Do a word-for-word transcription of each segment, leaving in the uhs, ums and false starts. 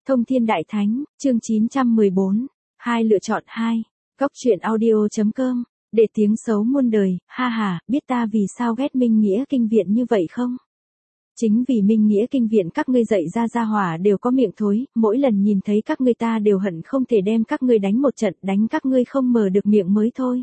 Thông Thiên Đại Thánh, chương chín trăm mười bốn, hai lựa chọn hai, Góc truyện audio.com, để tiếng xấu muôn đời, ha ha, biết ta vì sao ghét Minh Nghĩa Kinh Viện như vậy không? Chính vì Minh Nghĩa Kinh Viện các ngươi dạy ra gia hỏa đều có miệng thối, mỗi lần nhìn thấy các ngươi ta đều hận không thể đem các ngươi đánh một trận, đánh các ngươi không mở được miệng mới thôi.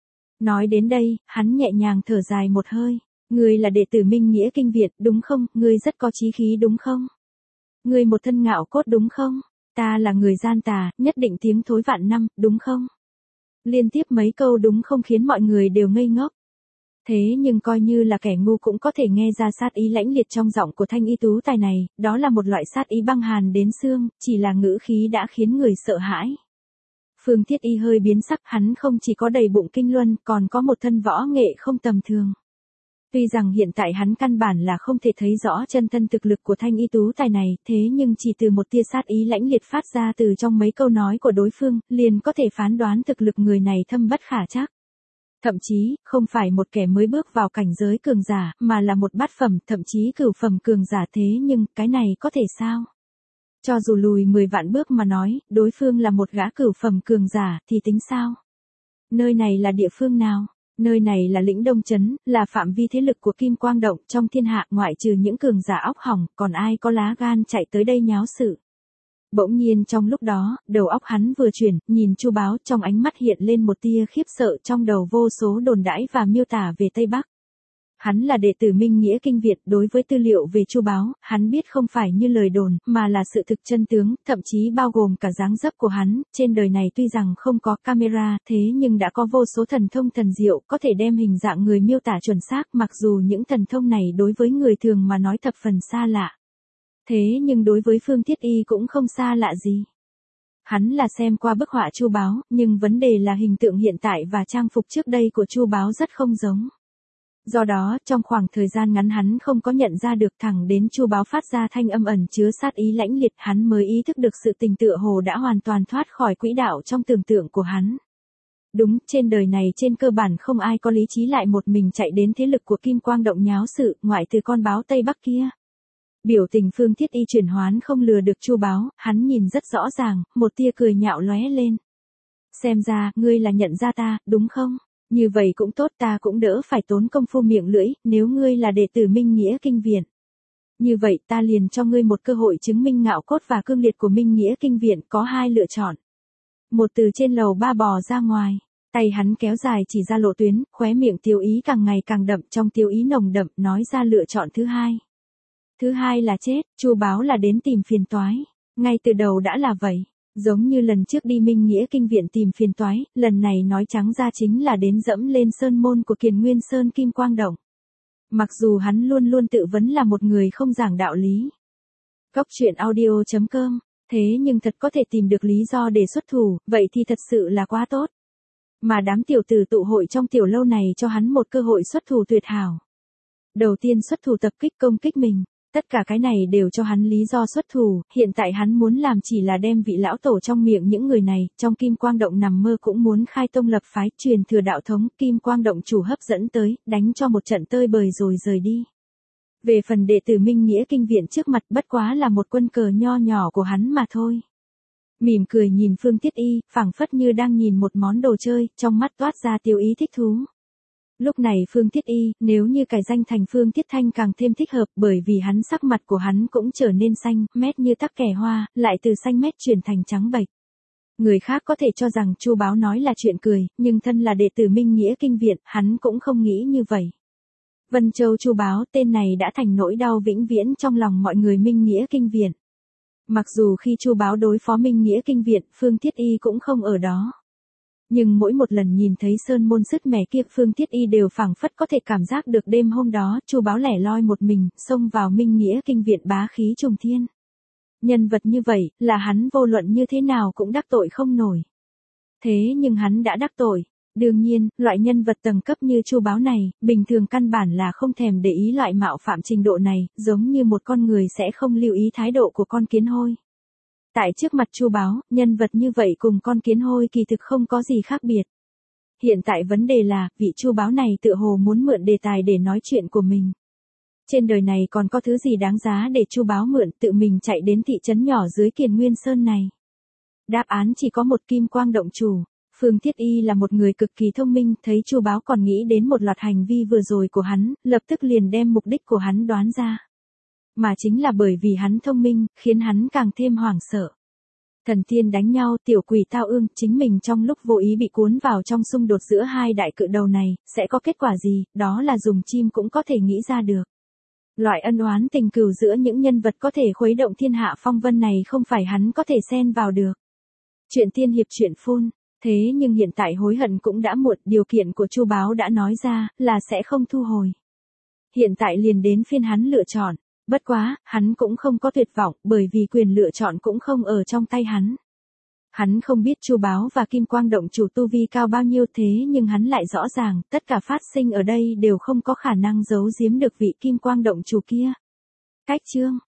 Nói đến đây, hắn nhẹ nhàng thở dài một hơi, ngươi là đệ tử Minh Nghĩa Kinh Viện, đúng không, ngươi rất có chí khí đúng không? Ngươi một thân ngạo cốt đúng không? Ta là người gian tà, nhất định tiếng thối vạn năm, đúng không? Liên tiếp mấy câu đúng không khiến mọi người đều ngây ngốc. Thế nhưng coi như là kẻ ngu cũng có thể nghe ra sát ý lãnh liệt trong giọng của thanh y tú tài này, đó là một loại sát ý băng hàn đến xương, chỉ là ngữ khí đã khiến người sợ hãi. Phương Thiết Y hơi biến sắc, hắn không chỉ có đầy bụng kinh luân, còn có một thân võ nghệ không tầm thường. Tuy rằng hiện tại hắn căn bản là không thể thấy rõ chân thân thực lực của thanh y tú tài này, thế nhưng chỉ từ một tia sát ý lãnh liệt phát ra từ trong mấy câu nói của đối phương, liền có thể phán đoán thực lực người này thâm bất khả trắc. Thậm chí, không phải một kẻ mới bước vào cảnh giới cường giả, mà là một bát phẩm, thậm chí cửu phẩm cường giả thế nhưng, cái này có thể sao? Cho dù lùi mười vạn bước mà nói, đối phương là một gã cửu phẩm cường giả, thì tính sao? Nơi này là địa phương nào? Nơi này là Lĩnh Đông Trấn, là phạm vi thế lực của Kim Quang Động, trong thiên hạ ngoại trừ những cường giả óc hỏng, còn ai có lá gan chạy tới đây nháo sự. Bỗng nhiên trong lúc đó, đầu óc hắn vừa chuyển, nhìn Chu Báo, trong ánh mắt hiện lên một tia khiếp sợ, trong đầu vô số đồn đãi và miêu tả về Tây Bắc. Hắn là đệ tử Minh Nghĩa Kinh Việt, đối với tư liệu về Chu Báo, hắn biết không phải như lời đồn, mà là sự thực chân tướng, thậm chí bao gồm cả dáng dấp của hắn. Trên đời này tuy rằng không có camera, thế nhưng đã có vô số thần thông thần diệu, có thể đem hình dạng người miêu tả chuẩn xác, mặc dù những thần thông này đối với người thường mà nói thập phần xa lạ. Thế nhưng đối với Phương Thiết Y cũng không xa lạ gì. Hắn là xem qua bức họa Chu Báo, nhưng vấn đề là hình tượng hiện tại và trang phục trước đây của Chu Báo rất không giống. Do đó, trong khoảng thời gian ngắn hắn không có nhận ra được, thẳng đến Chu Báo phát ra thanh âm ẩn chứa sát ý lãnh liệt, hắn mới ý thức được sự tình tựa hồ đã hoàn toàn thoát khỏi quỹ đạo trong tưởng tượng của hắn. Đúng, trên đời này trên cơ bản không ai có lý trí lại một mình chạy đến thế lực của Kim Quang Động nháo sự, ngoại trừ con báo Tây Bắc kia. Biểu tình Phương Thiết Y chuyển hoán không lừa được Chu Báo, hắn nhìn rất rõ ràng, một tia cười nhạo lóe lên. Xem ra, ngươi là nhận ra ta, đúng không? Như vậy cũng tốt, ta cũng đỡ phải tốn công phu miệng lưỡi, nếu ngươi là đệ tử Minh Nghĩa Kinh Viện. Như vậy ta liền cho ngươi một cơ hội chứng minh ngạo cốt và cương liệt của Minh Nghĩa Kinh Viện, có hai lựa chọn. Một, từ trên lầu ba bò ra ngoài, tay hắn kéo dài chỉ ra lộ tuyến, khóe miệng tiêu ý càng ngày càng đậm, trong tiêu ý nồng đậm, nói ra lựa chọn thứ hai. Thứ hai là chết, Chu Báo là đến tìm phiền toái, ngay từ đầu đã là vậy. Giống như lần trước đi Minh Nghĩa Kinh Viện tìm phiền toái, lần này nói trắng ra chính là đến dẫm lên sơn môn của Kiền Nguyên Sơn Kim Quang Động. Mặc dù hắn luôn luôn tự vấn là một người không giảng đạo lý. Góc truyện audio.com, thế nhưng thật có thể tìm được lý do để xuất thủ, vậy thì thật sự là quá tốt. Mà đám tiểu tử tụ hội trong tiểu lâu này cho hắn một cơ hội xuất thủ tuyệt hảo. Đầu tiên xuất thủ tập kích công kích mình. Tất cả cái này đều cho hắn lý do xuất thủ, hiện tại hắn muốn làm chỉ là đem vị lão tổ trong miệng những người này, trong Kim Quang Động nằm mơ cũng muốn khai tông lập phái, truyền thừa đạo thống, Kim Quang Động chủ hấp dẫn tới, đánh cho một trận tơi bời rồi rời đi. Về phần đệ tử Minh Nghĩa Kinh Viện trước mặt bất quá là một quân cờ nho nhỏ của hắn mà thôi. Mỉm cười nhìn Phương Thiết Y, phảng phất như đang nhìn một món đồ chơi, trong mắt toát ra tiêu ý thích thú. Lúc này Phương Thiết Y, nếu như cải danh thành Phương Thiết Thanh càng thêm thích hợp, bởi vì hắn sắc mặt của hắn cũng trở nên xanh, mét như tắc kè hoa, lại từ xanh mét chuyển thành trắng bệch. Người khác có thể cho rằng Chu Báo nói là chuyện cười, nhưng thân là đệ tử Minh Nghĩa Kinh Viện, hắn cũng không nghĩ như vậy. Vân Châu Chu Báo, tên này đã thành nỗi đau vĩnh viễn trong lòng mọi người Minh Nghĩa Kinh Viện. Mặc dù khi Chu Báo đối phó Minh Nghĩa Kinh Viện, Phương Thiết Y cũng không ở đó. Nhưng mỗi một lần nhìn thấy sơn môn sứt mẻ kia, Phương Thiết Y đều phảng phất có thể cảm giác được đêm hôm đó, Chu Báo lẻ loi một mình, xông vào Minh Nghĩa Kinh Viện bá khí trùng thiên. Nhân vật như vậy, là hắn vô luận như thế nào cũng đắc tội không nổi. Thế nhưng hắn đã đắc tội. Đương nhiên, loại nhân vật tầng cấp như Chu Báo này, bình thường căn bản là không thèm để ý loại mạo phạm trình độ này, giống như một con người sẽ không lưu ý thái độ của con kiến hôi. Tại trước mặt Chu Báo, nhân vật như vậy cùng con kiến hôi kỳ thực không có gì khác biệt. Hiện tại vấn đề là, vị Chu Báo này tựa hồ muốn mượn đề tài để nói chuyện của mình. Trên đời này còn có thứ gì đáng giá để Chu Báo mượn tự mình chạy đến thị trấn nhỏ dưới Kiền Nguyên Sơn này? Đáp án chỉ có một, Kim Quang Động Chủ. Phương Thiết Y là một người cực kỳ thông minh, thấy Chu Báo còn nghĩ đến một loạt hành vi vừa rồi của hắn, lập tức liền đem mục đích của hắn đoán ra. Mà chính là bởi vì hắn thông minh, khiến hắn càng thêm hoảng sợ. Thần tiên đánh nhau, tiểu quỷ tao ương, chính mình trong lúc vô ý bị cuốn vào trong xung đột giữa hai đại cự đầu này, sẽ có kết quả gì, đó là dùng chim cũng có thể nghĩ ra được. Loại ân oán tình cừu giữa những nhân vật có thể khuấy động thiên hạ phong vân này không phải hắn có thể xen vào được. Chuyện tiên hiệp chuyện phun, thế nhưng hiện tại hối hận cũng đã muộn, điều kiện của Chu Báo đã nói ra, là sẽ không thu hồi. Hiện tại liền đến phiên hắn lựa chọn. Bất quá, hắn cũng không có tuyệt vọng, bởi vì quyền lựa chọn cũng không ở trong tay hắn. Hắn không biết Chu Báo và Kim Quang Động Chủ tu vi cao bao nhiêu, thế nhưng hắn lại rõ ràng, tất cả phát sinh ở đây đều không có khả năng giấu giếm được vị Kim Quang Động Chủ kia. Cách chương